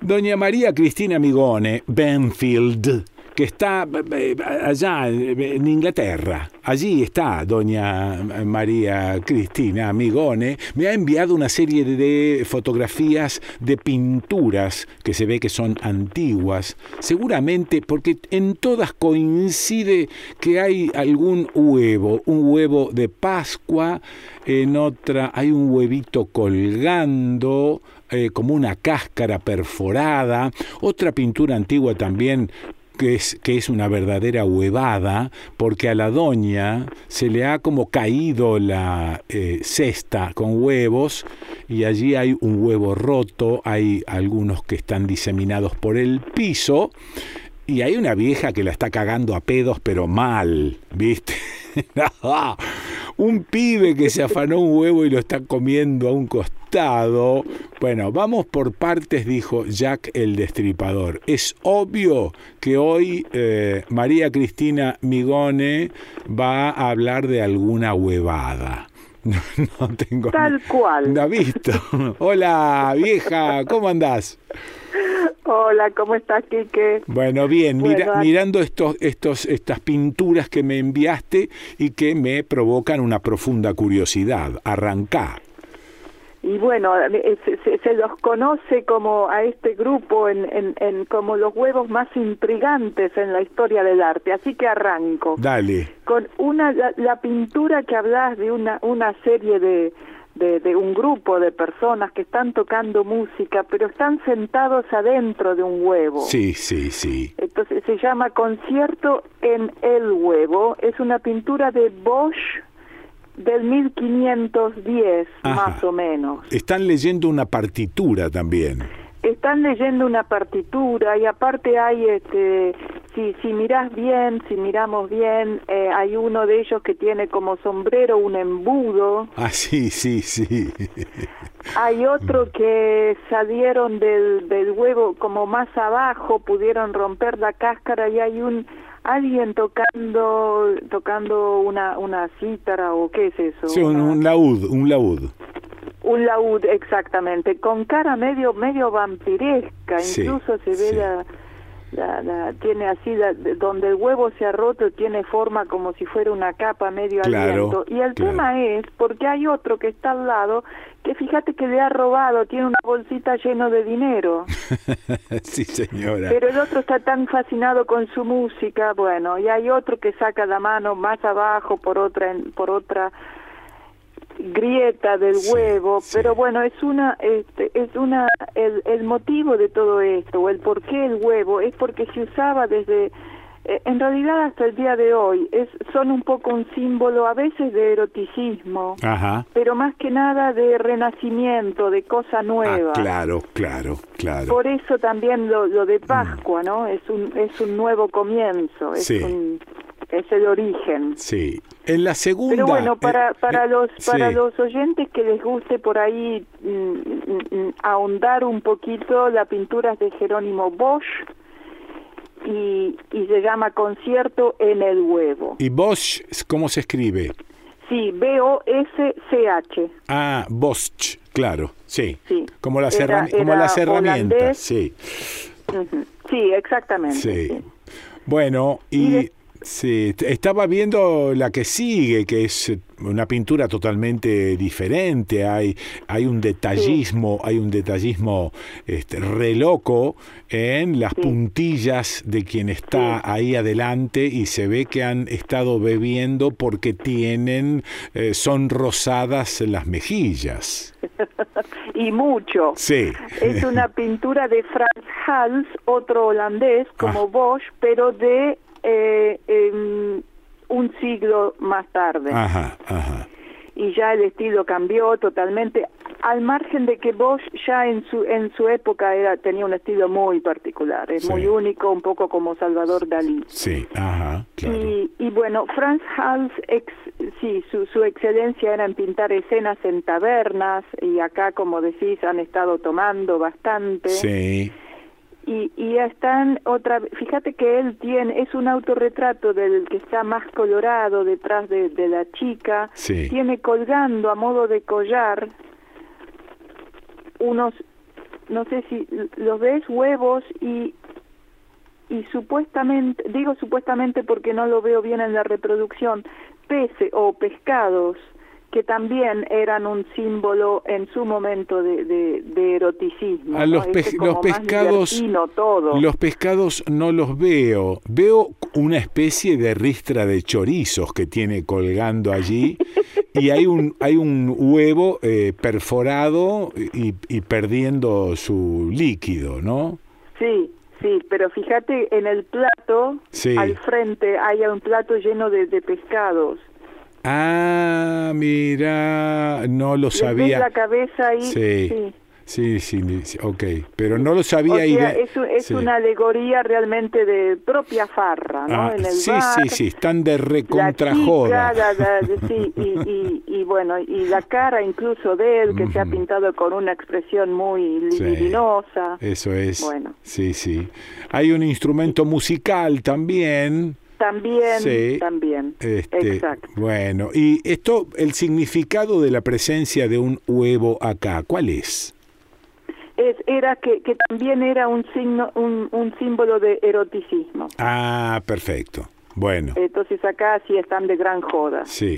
Doña María Cristina Migone Benfield, que está allá en Inglaterra. Allí está doña María Cristina Migone. Me ha enviado una serie de fotografías de pinturas que se ve que son antiguas, seguramente porque en todas coincide que hay algún huevo, un huevo de Pascua, en otra hay un huevito colgando, como una cáscara perforada, otra pintura antigua también que es una verdadera huevada, porque a la doña se le ha como caído la cesta con huevos y allí hay un huevo roto, hay algunos que están diseminados por el piso y hay una vieja que la está cagando a pedos pero mal, ¿viste? Un pibe que se afanó un huevo y lo está comiendo a un costado. Bueno, vamos por partes, dijo Jack el Destripador. Es obvio que hoy María Cristina Migone va a hablar de alguna huevada. No tengo... Tal cual. ¿No ha visto? Hola, vieja, ¿cómo andás? Hola, ¿cómo estás, Quique? Bueno, bien, mirando estas pinturas que me enviaste y que me provocan una profunda curiosidad. Arrancá. Y bueno, se los conoce como a este grupo en como los huevos más intrigantes en la historia del arte. Así que arranco. Dale. Con la pintura que hablas de una serie de un grupo de personas que están tocando música, pero están sentados adentro de un huevo. Sí, sí, sí. Entonces se llama Concierto en el Huevo. Es una pintura de Bosch del 1510, Ajá. más o menos. Están leyendo una partitura también. Están leyendo una partitura y aparte hay, si miramos bien, hay uno de ellos que tiene como sombrero un embudo. Ah, sí, sí, sí. Hay otro que salieron del huevo como más abajo, pudieron romper la cáscara y hay alguien tocando una cítara o qué es eso. Sí, un laúd. Un laúd, exactamente, con cara medio vampiresca, Sí, incluso se ve sí. tiene así, donde el huevo se ha roto, tiene forma como si fuera una capa medio al viento. Y el tema es, porque hay otro que está al lado, que fíjate que le ha robado, tiene una bolsita lleno de dinero. Sí, señora. Pero el otro está tan fascinado con su música, bueno, y hay otro que saca la mano más abajo por otra grieta del huevo, sí. Pero bueno, el motivo de todo esto, o el por qué el huevo, es porque se usaba desde, en realidad hasta el día de hoy, son un poco un símbolo a veces de eroticismo, Ajá. pero más que nada de renacimiento, de cosa nueva. Claro. Por eso también lo de Pascua, ¿no? Es un nuevo comienzo, es el origen. Sí. En la segunda... Pero bueno, para los oyentes que les guste por ahí ahondar un poquito, la pintura es de Jerónimo Bosch y se llama Concierto en el Huevo. ¿Y Bosch cómo se escribe? Sí, B-O-S-C-H. Ah, Bosch, claro, sí. Como las era herramientas, holandés. sí. Uh-huh. Sí, exactamente. Sí. Bueno, y sí, estaba viendo la que sigue, que es una pintura totalmente diferente. Hay un detallismo, re loco en las puntillas de quien está ahí adelante y se ve que han estado bebiendo porque son rosadas las mejillas. Y mucho. Sí. Es una pintura de Frans Hals, otro holandés como Bosch, pero de un siglo más tarde. Ajá. Y ya el estilo cambió totalmente, al margen de que Bosch ya en su época tenía un estilo muy particular, muy único, un poco como Salvador Dalí. Sí, ajá, claro. Y bueno, Frans Hals, su excelencia era en pintar escenas en tabernas, y acá, como decís, han estado tomando bastante. Sí. Y están fíjate que él es un autorretrato del que está más colorado detrás de la chica. Sí. Tiene colgando a modo de collar unos no sé si los ves, huevos y supuestamente, digo supuestamente porque no lo veo bien en la reproducción, peces o pescados que también eran un símbolo en su momento de eroticismo. A los, los pescados, todo. Los pescados no los veo. Veo una especie de ristra de chorizos que tiene colgando allí y hay un huevo perforado y perdiendo su líquido, ¿no? Sí. Sí, pero fíjate, en el plato, sí, al frente hay un plato lleno de pescados. Ah, mira, no lo sabía. ¿Ves la cabeza ahí? Sí, ok, pero no lo sabía. O sea, es una alegoría realmente de propia farra, ¿no? En el bar, sí, están de recontrajoda. Sí, y bueno, y la cara incluso de él, que se ha pintado con una expresión muy libidinosa. Eso es. Bueno. Sí. Hay un instrumento musical también. También, exacto. Bueno, y esto, el significado de la presencia de un huevo acá, ¿cuál es? Era que también era un signo, un símbolo de eroticismo. Ah, perfecto. Bueno. Entonces acá sí están de gran joda. Sí.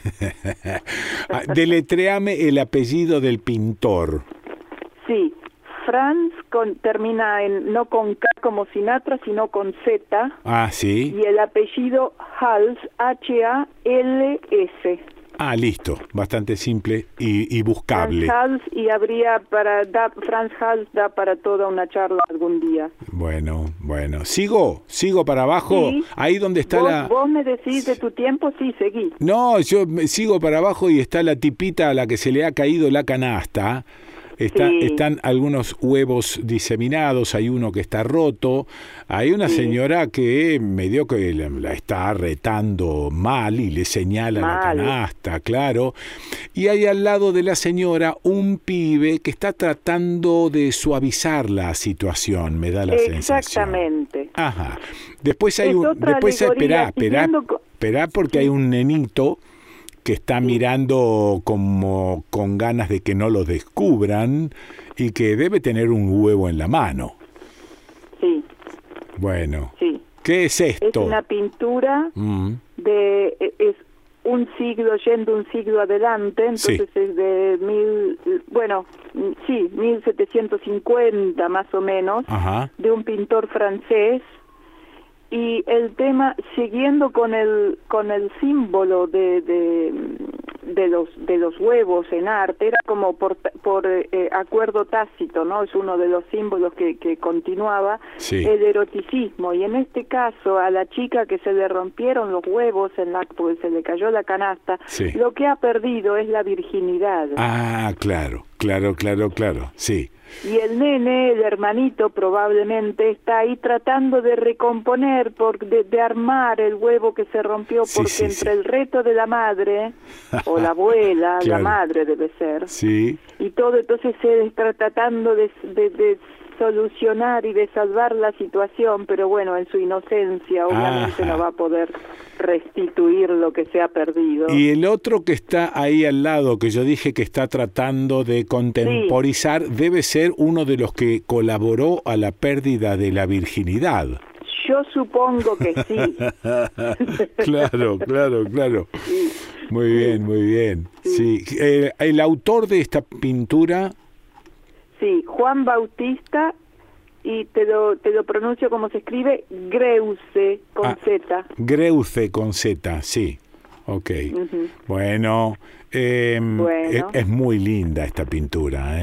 Deletréame el apellido del pintor. Sí. Franz termina no con K como Sinatra, sino con Z. Ah, sí. Y el apellido Hals, H-A-L-S. Ah, listo. Bastante simple y buscable. Franz Hals, y Franz Hals da para toda una charla algún día. Bueno. ¿Sigo para abajo? Sí. Ahí donde está ¿Vos me decís de tu tiempo? Sí, seguí. No, yo sigo para abajo y está la tipita a la que se le ha caído la canasta. Están algunos huevos diseminados, hay uno que está roto, hay una señora que medio que la está retando mal y le señala la canasta, claro, y hay al lado de la señora un pibe que está tratando de suavizar la situación, me da la sensación. Exactamente. Ajá. Después esperá porque hay un nenito que está mirando como con ganas de que no lo descubran y que debe tener un huevo en la mano. Sí. Bueno. Sí. ¿Qué es esto? Es una pintura es un siglo adelante, entonces es de 1750 más o menos, de un pintor francés. Y el tema, siguiendo con el símbolo de los huevos en arte, era como por acuerdo tácito, ¿no? Es uno de los símbolos que continuaba, el eroticismo. Y en este caso, a la chica que se le rompieron los huevos porque se le cayó la canasta, lo que ha perdido es la virginidad. Ah, claro, sí. Y el nene, el hermanito, probablemente está ahí tratando de recomponer, de armar el huevo que se rompió, porque entre el reto de la madre, o la abuela, la madre debe ser, y todo, entonces se está tratando de solucionar y de salvar la situación, pero bueno, en su inocencia obviamente no va a poder restituir lo que se ha perdido. Y el otro que está ahí al lado, que yo dije que está tratando de contemporizar, debe ser uno de los que colaboró a la pérdida de la virginidad. Yo supongo que sí. Claro. Sí. Muy bien. Sí. El autor de esta pintura... Sí, Juan Bautista, y te lo pronuncio como se escribe, Greuze, con Z. Greuze con Z, sí. Ok. Bueno, es muy linda esta pintura.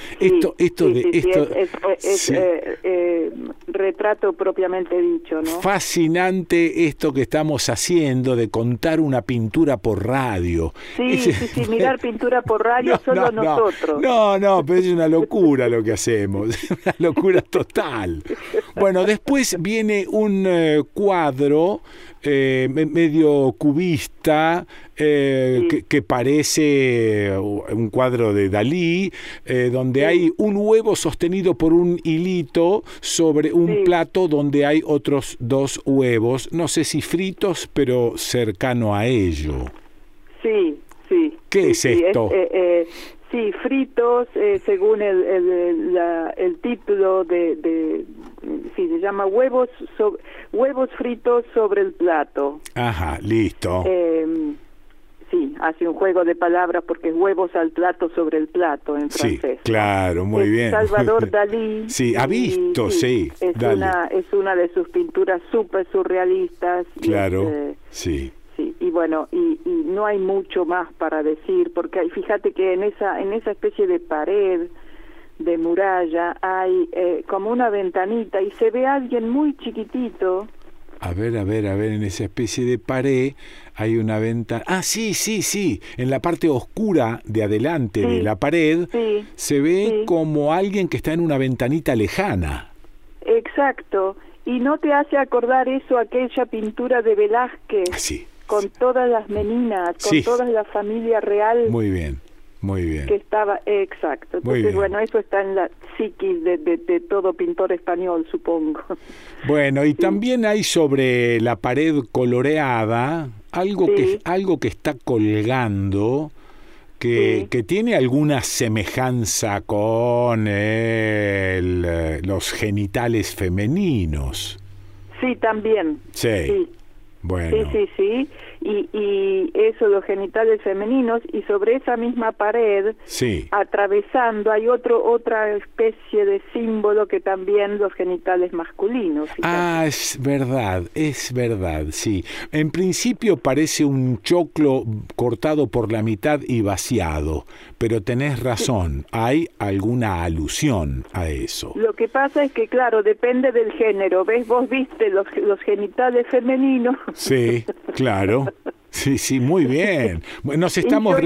Retrato propiamente dicho, ¿no? Fascinante esto que estamos haciendo de contar una pintura por radio. Sí, mirar pintura por radio nosotros. No, pero es una locura lo que hacemos, una locura total. Bueno, después viene un cuadro medio cubista, que parece un cuadro de Dalí, donde hay un huevo sostenido por un hilito sobre un plato donde hay otros 2 huevos, no sé si fritos, pero cercano a ello. Sí. ¿Qué es esto? Sí, fritos, según el título sí, se llama huevos fritos sobre el plato. Ajá, listo. Sí, hace un juego de palabras porque es huevos al plato sobre el plato en francés. Sí, claro, muy bien. Salvador Dalí. Sí, ha visto, sí. Es una de sus pinturas súper surrealistas. Claro, sí. Sí, y bueno, y no hay mucho más para decir, porque fíjate que en esa especie de pared, de muralla, hay como una ventanita y se ve a alguien muy chiquitito. A ver, en esa especie de pared hay una ventana. Ah, sí, en la parte oscura de adelante de la pared se ve como alguien que está en una ventanita lejana. Exacto, y ¿no te hace acordar eso aquella pintura de Velázquez? Sí. Con todas las meninas, con toda la familia real. Muy bien. Que estaba, exacto. Entonces, bueno, eso está en la psiquis de todo pintor español, supongo. Bueno, y también hay sobre la pared coloreada algo que está colgando, que tiene alguna semejanza con los genitales femeninos. Sí, también. Sí. Bueno. Sí. Y eso, los genitales femeninos, y sobre esa misma pared, atravesando, hay otra especie de símbolo que también los genitales masculinos. Fíjate. Ah, es verdad, sí. En principio parece un choclo cortado por la mitad y vaciado, pero tenés razón, hay alguna alusión a eso. Lo que pasa es que, claro, depende del género. ¿Ves? Vos viste los genitales femeninos. Sí, claro. Sí, muy bien. Nos estamos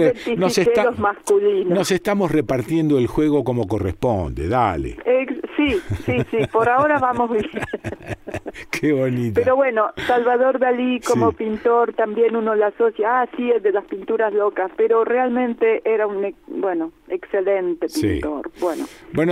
repartiendo el juego como corresponde. Dale. Sí. Por ahora vamos bien. Qué bonito. Pero bueno, Salvador Dalí como pintor también uno lo asocia. Sí, es de las pinturas locas, pero realmente era un excelente pintor. Bueno,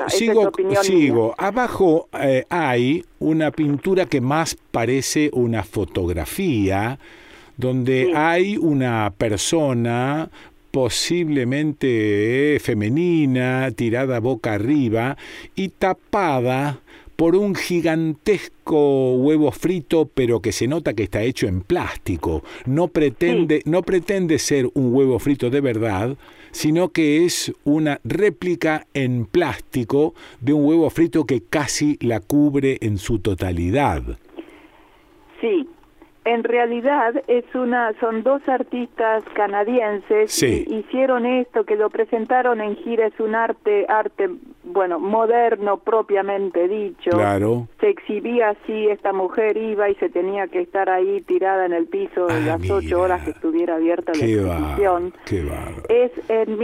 sigo. Abajo hay una pintura que más parece una fotografía, donde hay una persona posiblemente femenina, tirada boca arriba y tapada por un gigantesco huevo frito, pero que se nota que está hecho en plástico. No pretende ser un huevo frito de verdad, sino que es una réplica en plástico de un huevo frito que casi la cubre en su totalidad. Sí. En realidad son dos artistas canadienses que hicieron esto, que lo presentaron en gira. Es un arte moderno propiamente dicho. Claro. Se exhibía así, esta mujer iba y se tenía que estar ahí tirada en el piso las 8 horas que estuviera abierta la exposición. Qué bárbaro. Es en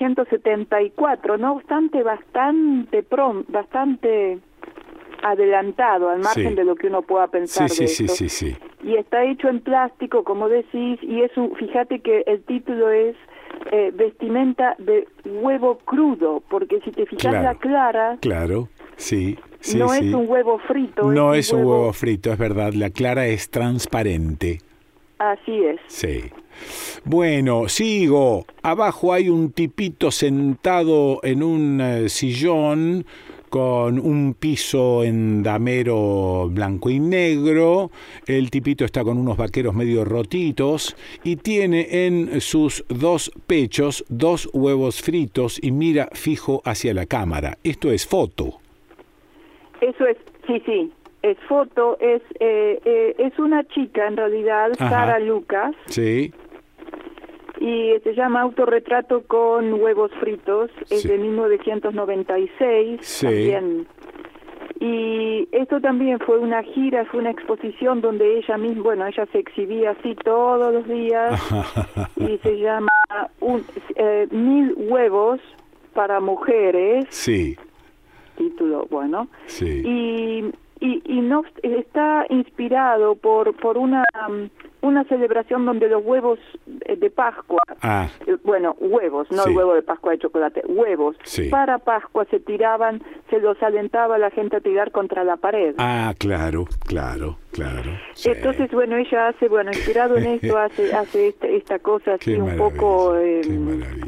1974, no obstante bastante adelantado, al margen de lo que uno pueda pensar de esto. Sí. Y está hecho en plástico, como decís, y fíjate que el título es vestimenta de huevo crudo, porque si te fijas la clara... Claro, sí. No es un huevo frito. No es un huevo frito, es verdad, la clara es transparente. Así es. Sí. Bueno, sigo. Abajo hay un tipito sentado en un sillón con un piso en damero blanco y negro. El tipito está con unos vaqueros medio rotitos y tiene en sus dos pechos 2 huevos fritos y mira fijo hacia la cámara. Esto es foto. Eso es, sí. Es foto, es una chica en realidad, Sara Lucas. Sí. Y se llama Autorretrato con huevos fritos, es de 1996 también. Y esto también fue una gira, fue una exposición donde ella misma, ella se exhibía así todos los días y se llama 1000 huevos para mujeres. Sí. Título, Sí. Y no está inspirado por una celebración donde los huevos de Pascua, huevos, no el huevo de Pascua de chocolate, huevos, para Pascua se los alentaba a la gente a tirar contra la pared. Ah, claro. Sí. Entonces, ella hace, inspirado en esto, hace esta cosa así un poco... Qué maravilla.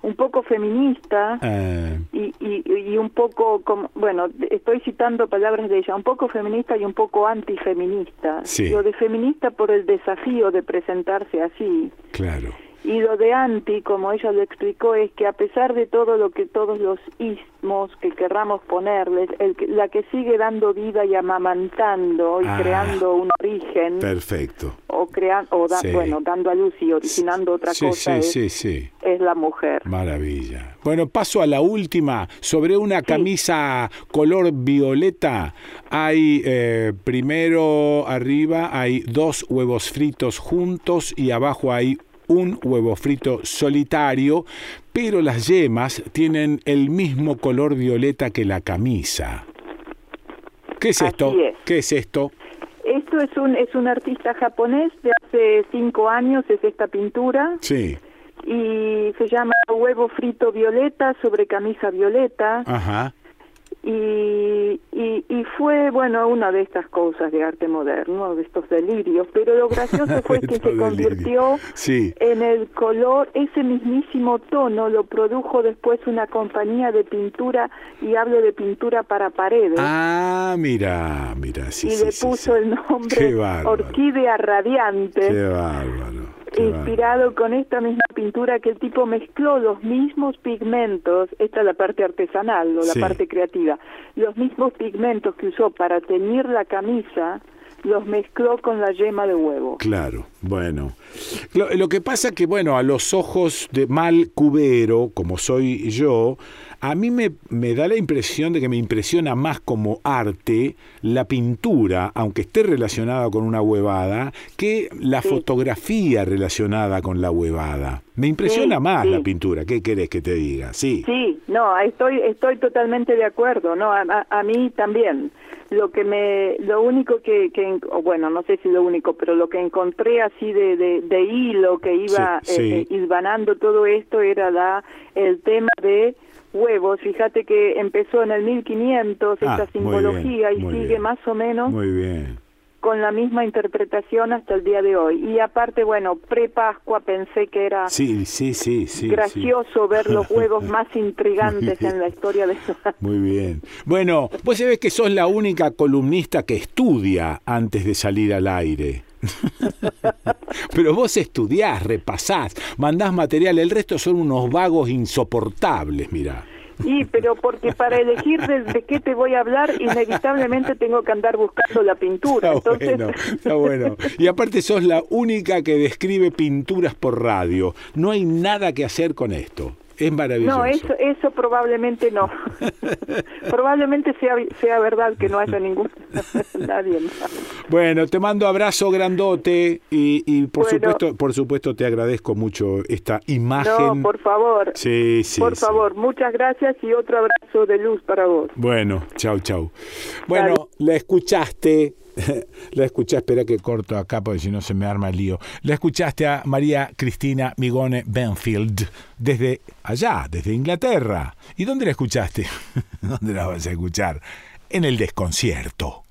un poco feminista y un poco, bueno, estoy citando palabras de ella, un poco feminista y un poco antifeminista. Sí. Lo de feminista por el desafío de presentarse así. Claro. Y lo de anti, como ella lo explicó, es que a pesar de todo lo que todos los ismos que querramos ponerles, la que sigue dando vida y amamantando y creando un origen. Perfecto. O dando a luz y originando otra cosa es la mujer. Maravilla. Bueno, paso a la última. Sobre una camisa color violeta hay, primero arriba hay 2 huevos fritos juntos y abajo hay un huevo frito solitario, pero las yemas tienen el mismo color violeta que la camisa. ¿Qué es esto? Así es. ¿Qué es esto? Esto es un artista japonés de hace 5 años, es esta pintura. Sí. Y se llama Huevo frito violeta sobre camisa violeta. Ajá. Y fue, bueno, una de estas cosas de arte moderno, de estos delirios, pero lo gracioso fue que se convirtió en el color, ese mismísimo tono lo produjo después una compañía de pintura, y hablo de pintura para paredes. Ah, mira, sí. Y le puso el nombre Orquídea Radiante. Qué bárbaro. Inspirado con esta misma pintura, que el tipo mezcló los mismos pigmentos, esta es la parte artesanal o la parte creativa, los mismos pigmentos que usó para teñir la camisa, los mezcló con la yema de huevo. Claro, bueno. Lo que pasa que, bueno, a los ojos de mal cubero, como soy yo, a mí me da la impresión de que me impresiona más como arte la pintura, aunque esté relacionada con una huevada, que la fotografía relacionada con la huevada. Me impresiona más la pintura. ¿Qué querés que te diga? Sí. Sí, no, estoy totalmente de acuerdo. No, a mí también. Lo único que bueno, no sé si lo único, pero lo que encontré así de hilo que iba hilvanando todo esto era el tema de huevos. Fíjate que empezó en el 1500 esta simbología y sigue más o menos con la misma interpretación hasta el día de hoy. Y aparte, bueno, pre-Pascua pensé que era gracioso ver los huevos más intrigantes en la historia de eso. Muy bien. Bueno, vos sabés que sos la única columnista que estudia antes de salir al aire. Pero vos estudiás, repasás, mandás material, el resto son unos vagos insoportables, mirá. Sí, pero porque para elegir de qué te voy a hablar, inevitablemente tengo que andar buscando la pintura. Está bueno. Y aparte sos la única que describe pinturas por radio. No hay nada que hacer con esto. Es maravilloso. No, eso probablemente no. Probablemente sea verdad que no haya nadie más. Bueno, te mando abrazo grandote y por supuesto te agradezco mucho esta imagen. No, por favor. Sí. Por favor, muchas gracias y otro abrazo de luz para vos. Bueno, chau. Bueno, la escuchaste. Espera que corto acá porque si no se me arma el lío. La escuchaste a María Cristina Migone Benfield desde allá, desde Inglaterra. ¿Y dónde la escuchaste? ¿Dónde la vas a escuchar? En el desconcierto.